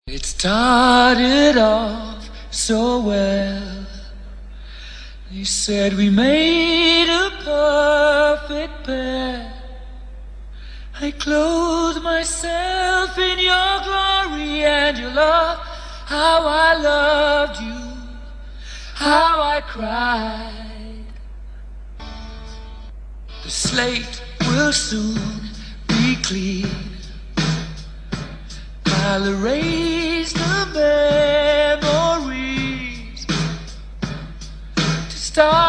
It started off so well. They said we made a perfect pair. I clothed myself in your glory and your love. How I loved you, how I cried. The slate will soon be clean. I'll erase the memories to start